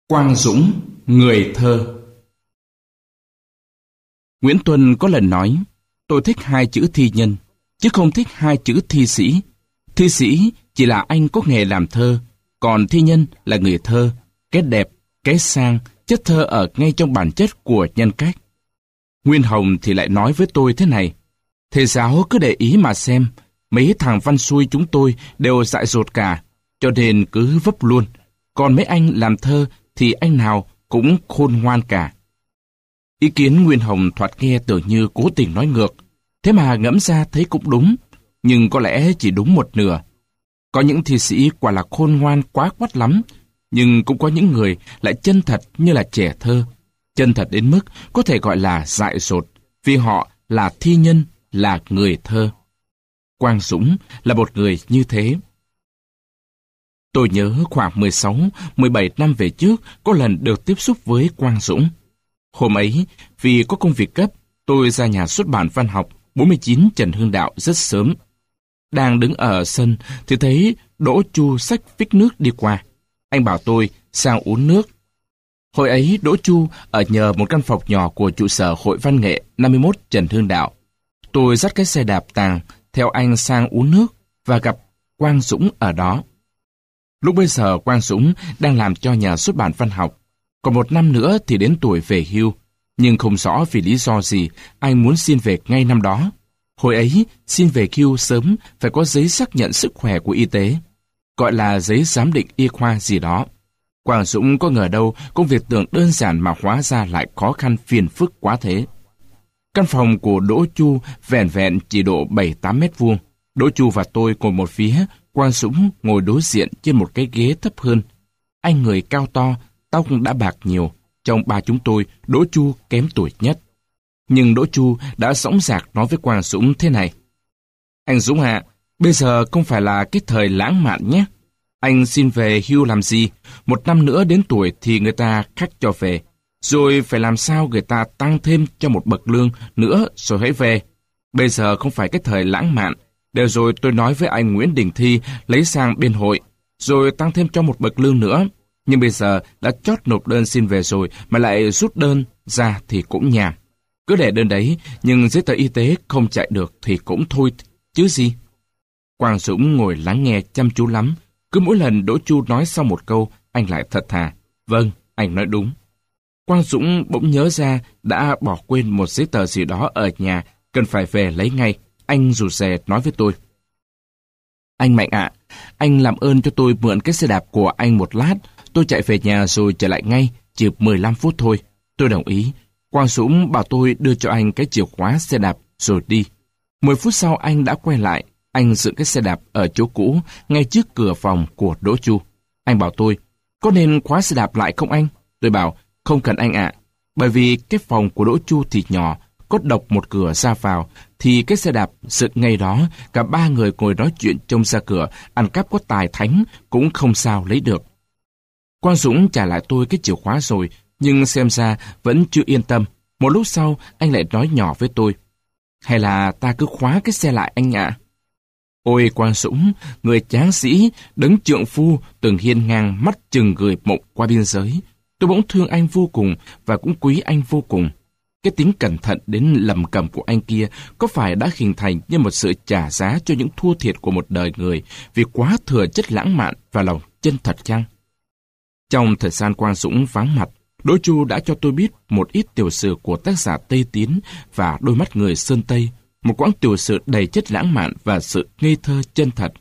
Quang Dũng, người thơ. Nguyễn Tuân có lần nói, tôi thích hai chữ thi nhân, chứ không thích hai chữ thi sĩ. Thi sĩ chỉ là anh có nghề làm thơ, còn thi nhân là người thơ. Cái đẹp, cái sang, chất thơ ở ngay trong bản chất của nhân cách. Nguyên Hồng thì lại nói với tôi thế này, thầy giáo cứ để ý mà xem, mấy thằng văn xuôi chúng tôi đều dại dột cả, cho nên cứ vấp luôn. Còn mấy anh làm thơ thì anh nào cũng khôn ngoan cả. Ý kiến Nguyên Hồng thoạt nghe tưởng như cố tình nói ngược, thế mà ngẫm ra thấy cũng đúng, nhưng có lẽ chỉ đúng một nửa. Có những thi sĩ quả là khôn ngoan quá quắt lắm, nhưng cũng có những người lại chân thật như là trẻ thơ, chân thật đến mức có thể gọi là dại dột, vì họ là thi nhân, là người thơ. Quang Dũng là một người như thế. Tôi nhớ khoảng 16, 17 năm về trước có lần được tiếp xúc với Quang Dũng. Hôm ấy, vì có công việc gấp, tôi ra nhà xuất bản văn học 49 Trần Hưng Đạo rất sớm. Đang đứng ở sân thì thấy Đỗ Chu xách phích nước đi qua. Anh bảo tôi sang uống nước. Hồi ấy Đỗ Chu ở nhờ một căn phòng nhỏ của trụ sở Hội Văn nghệ 51 Trần Hưng Đạo. Tôi dắt cái xe đạp tàng theo anh sang uống nước và gặp Quang Dũng ở đó. Lúc bây giờ Quang Dũng đang làm cho nhà xuất bản văn học. Còn một năm nữa thì đến tuổi về hưu, nhưng không rõ vì lý do gì anh muốn xin về ngay năm đó. Hồi ấy, xin về hưu sớm phải có giấy xác nhận sức khỏe của y tế, gọi là giấy giám định y khoa gì đó. Quang Dũng có ngờ đâu công việc tưởng đơn giản mà hóa ra lại khó khăn phiền phức quá thế. Căn phòng của Đỗ Chu vẻn vẹn chỉ độ 7-8 mét vuông. Đỗ Chu và tôi ngồi một phía, Quang Dũng ngồi đối diện trên một cái ghế thấp hơn. Anh người cao to, tóc đã bạc nhiều. Trong ba chúng tôi, Đỗ Chu kém tuổi nhất. Nhưng Đỗ Chu đã dõng dạc nói với Quang Dũng thế này. Anh Dũng ạ, bây giờ không phải là cái thời lãng mạn nhé. Anh xin về hưu làm gì? Một năm nữa đến tuổi thì người ta khắc cho về. Rồi phải làm sao người ta tăng thêm cho một bậc lương nữa rồi hãy về. Bây giờ không phải cái thời lãng mạn. Để rồi tôi nói với anh Nguyễn Đình Thi lấy sang bên hội, rồi tăng thêm cho một bậc lương nữa. Nhưng bây giờ đã chót nộp đơn xin về rồi mà lại rút đơn ra thì cũng nhàm. Cứ để đơn đấy, nhưng giấy tờ y tế không chạy được thì cũng thôi, chứ gì. Quang Dũng ngồi lắng nghe chăm chú lắm. Cứ mỗi lần Đỗ Chu nói xong một câu, anh lại thật thà. Vâng, anh nói đúng. Quang Dũng bỗng nhớ ra đã bỏ quên một giấy tờ gì đó ở nhà, cần phải về lấy ngay. Anh rụt rè nói với tôi. Anh Mạnh ạ, anh làm ơn cho tôi mượn cái xe đạp của anh một lát. Tôi chạy về nhà rồi trở lại ngay, chỉ 15 phút thôi. Tôi đồng ý. Quang Dũng bảo tôi đưa cho anh cái chìa khóa xe đạp rồi đi. 10 phút sau anh đã quay lại. Anh dựng cái xe đạp ở chỗ cũ, ngay trước cửa phòng của Đỗ Chu. Anh bảo tôi, có nên khóa xe đạp lại không anh? Tôi bảo, không cần anh ạ. Bởi vì cái phòng của Đỗ Chu thì nhỏ, có độc một cửa ra vào, thì cái xe đạp dựng ngay đó, cả ba người ngồi nói chuyện trông ra cửa, ăn cắp có tài thánh, cũng không sao lấy được. Quang Dũng trả lại tôi cái chìa khóa rồi, nhưng xem ra vẫn chưa yên tâm. Một lúc sau, anh lại nói nhỏ với tôi. Hay là ta cứ khóa cái xe lại anh ạ? Ôi Quang Dũng, người tráng sĩ, đấng trượng phu, từng hiên ngang mắt chừng người mộng qua biên giới. Tôi bỗng thương anh vô cùng và cũng quý anh vô cùng. Cái tính cẩn thận đến lầm cầm của anh kia có phải đã hình thành như một sự trả giá cho những thua thiệt của một đời người vì quá thừa chất lãng mạn và lòng chân thật chăng? Trong thời gian Quang Dũng vắng mặt, Đỗ Chu đã cho tôi biết một ít tiểu sử của tác giả Tây Tiến và Đôi mắt người Sơn Tây, một quãng tiểu sử đầy chất lãng mạn và sự ngây thơ chân thật.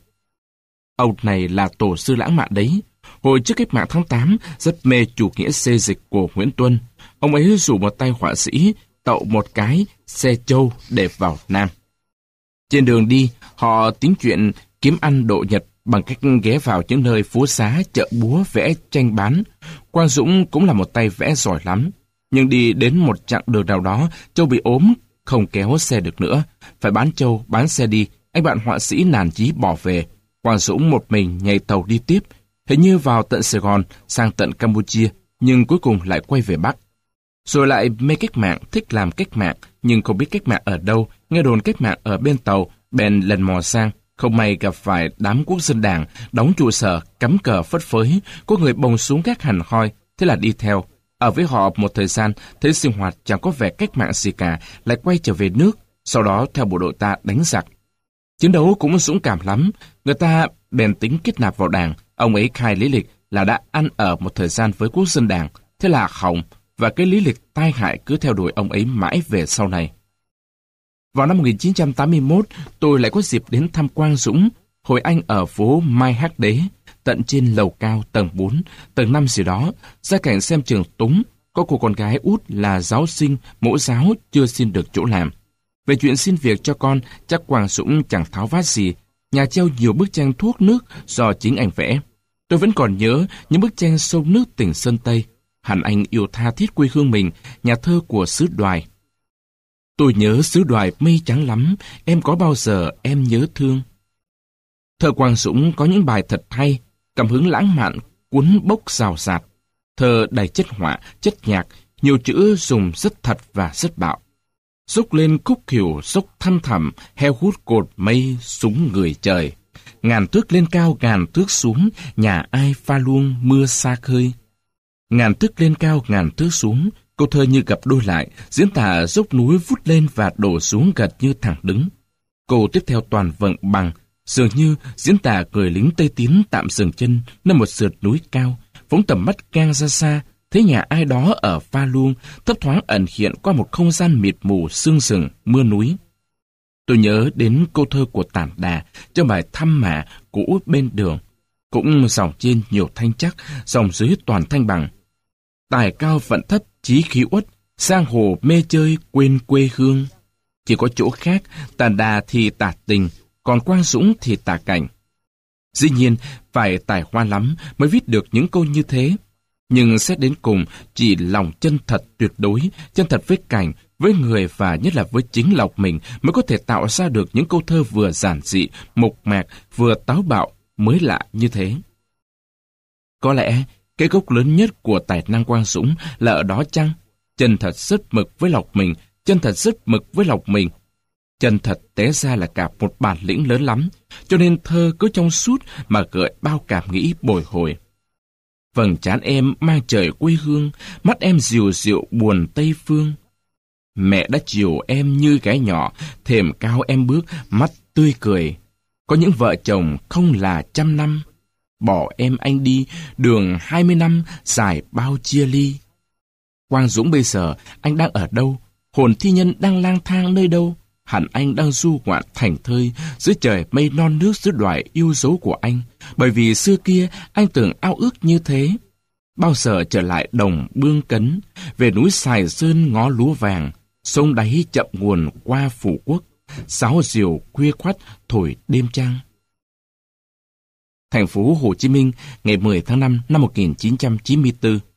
Ông này là tổ sư lãng mạn đấy. Hồi trước cách mạng tháng 8, rất mê chủ nghĩa xê dịch của Nguyễn Tuân. Ông ấy rủ một tay họa sĩ tậu một cái xe trâu để vào Nam. Trên đường đi, họ tính chuyện kiếm ăn độ nhật bằng cách ghé vào những nơi phố xá, chợ búa vẽ tranh bán. Quang Dũng cũng là một tay vẽ giỏi lắm. Nhưng đi đến một chặng đường nào đó, Châu bị ốm, không kéo xe được nữa. Phải bán Châu, bán xe đi. Anh bạn họa sĩ nản chí bỏ về. Quang Dũng một mình nhảy tàu đi tiếp. Hình như vào tận Sài Gòn, sang tận Campuchia, nhưng cuối cùng lại quay về Bắc. Rồi lại mê cách mạng, thích làm cách mạng, nhưng không biết cách mạng ở đâu, nghe đồn cách mạng ở bên tàu, bèn lần mò sang. Không may gặp phải đám quốc dân đảng, đóng trụ sở, cắm cờ phất phới, có người bồng súng gác hẳn hoi, thế là đi theo. Ở với họ một thời gian, thấy sinh hoạt chẳng có vẻ cách mạng gì cả, lại quay trở về nước, sau đó theo bộ đội ta đánh giặc. Chiến đấu cũng dũng cảm lắm, người ta bèn tính kết nạp vào đảng. Ông ấy khai lý lịch là đã ăn ở một thời gian với quốc dân đảng, thế là hỏng, và cái lý lịch tai hại cứ theo đuổi ông ấy mãi về sau này. Vào năm 1981, tôi lại có dịp đến thăm Quang Dũng, hồi anh ở phố Mai Hắc Đế, tận trên lầu cao tầng 4, tầng 5 gì đó, ra cảnh xem trường túng, có cô con gái út là giáo sinh, mẫu giáo chưa xin được chỗ làm. Về chuyện xin việc cho con, chắc Quang Dũng chẳng tháo vát gì, nhà treo nhiều bức tranh thuốc nước do chính anh vẽ. Tôi vẫn còn nhớ những bức tranh sông nước tỉnh Sơn Tây. Hẳn anh yêu tha thiết quê hương mình, nhà thơ của xứ Đoài. Tôi nhớ xứ Đoài mây trắng lắm, em có bao giờ em nhớ thương. Thơ Quang Dũng có những bài thật hay, cảm hứng lãng mạn, cuốn bốc rào rạt. Thơ đầy chất họa, chất nhạc, nhiều chữ dùng rất thật và rất bạo. Dốc lên khúc khỉu, dốc thăm thẳm, heo hút cột mây, súng người trời. Ngàn thước lên cao, ngàn thước xuống, nhà ai pha luông mưa xa khơi. Ngàn thước lên cao, ngàn thước xuống, câu thơ như gặp đôi lại, diễn tả dốc núi vút lên và đổ xuống gật như thẳng đứng. Câu tiếp theo toàn vựng bằng, dường như diễn tả người lính Tây Tiến tạm dừng chân nơi một sườn núi cao, phóng tầm mắt ngang ra xa, thấy nhà ai đó ở pha luông, thấp thoáng ẩn hiện qua một không gian mịt mù sương rừng, mưa núi. Tôi nhớ đến câu thơ của Tản Đà trong bài Thăm Mả cũ bên đường, cũng dòng trên nhiều thanh chắc, dòng dưới toàn thanh bằng. Tài cao vận thấp, chí khí uất, giang hồ mê chơi quên quê hương. Chỉ có chỗ khác, Tản Đà thì tả tình, còn Quang Dũng thì tả cảnh. Dĩ nhiên, phải tài hoa lắm mới viết được những câu như thế. Nhưng xét đến cùng, chỉ lòng chân thật tuyệt đối, chân thật với cảnh, với người và nhất là với chính lòng mình mới có thể tạo ra được những câu thơ vừa giản dị, mộc mạc, vừa táo bạo, mới lạ như thế. Có lẽ, cái gốc lớn nhất của tài năng Quang Dũng là ở đó chăng? Chân thật rất mực với lòng mình, chân thật rất mực với lòng mình. Chân thật té ra là cả một bản lĩnh lớn lắm, cho nên thơ cứ trong suốt mà gợi bao cảm nghĩ bồi hồi. Vầng trán em mang trời quê hương, mắt em dịu dịu buồn Tây phương. Mẹ đã chiều em như gái nhỏ, thềm cao em bước, mắt tươi cười. Có những vợ chồng không là 100 năm, bỏ em anh đi, đường 20 năm, dài bao chia ly. Quang Dũng bây giờ, anh đang ở đâu? Hồn thi nhân đang lang thang nơi đâu? Hẳn anh đang du ngoạn thành thơi dưới trời mây non nước dưới Đoài yêu dấu của anh, bởi vì xưa kia anh từng ao ước như thế. Bao giờ trở lại đồng Bương Cấn, về núi Sài Sơn ngó lúa vàng, sông đáy chậm nguồn qua Phủ Quốc, sáo diều khuya khoắt thổi đêm trăng. Thành phố Hồ Chí Minh, ngày 10 tháng 5 năm 1994.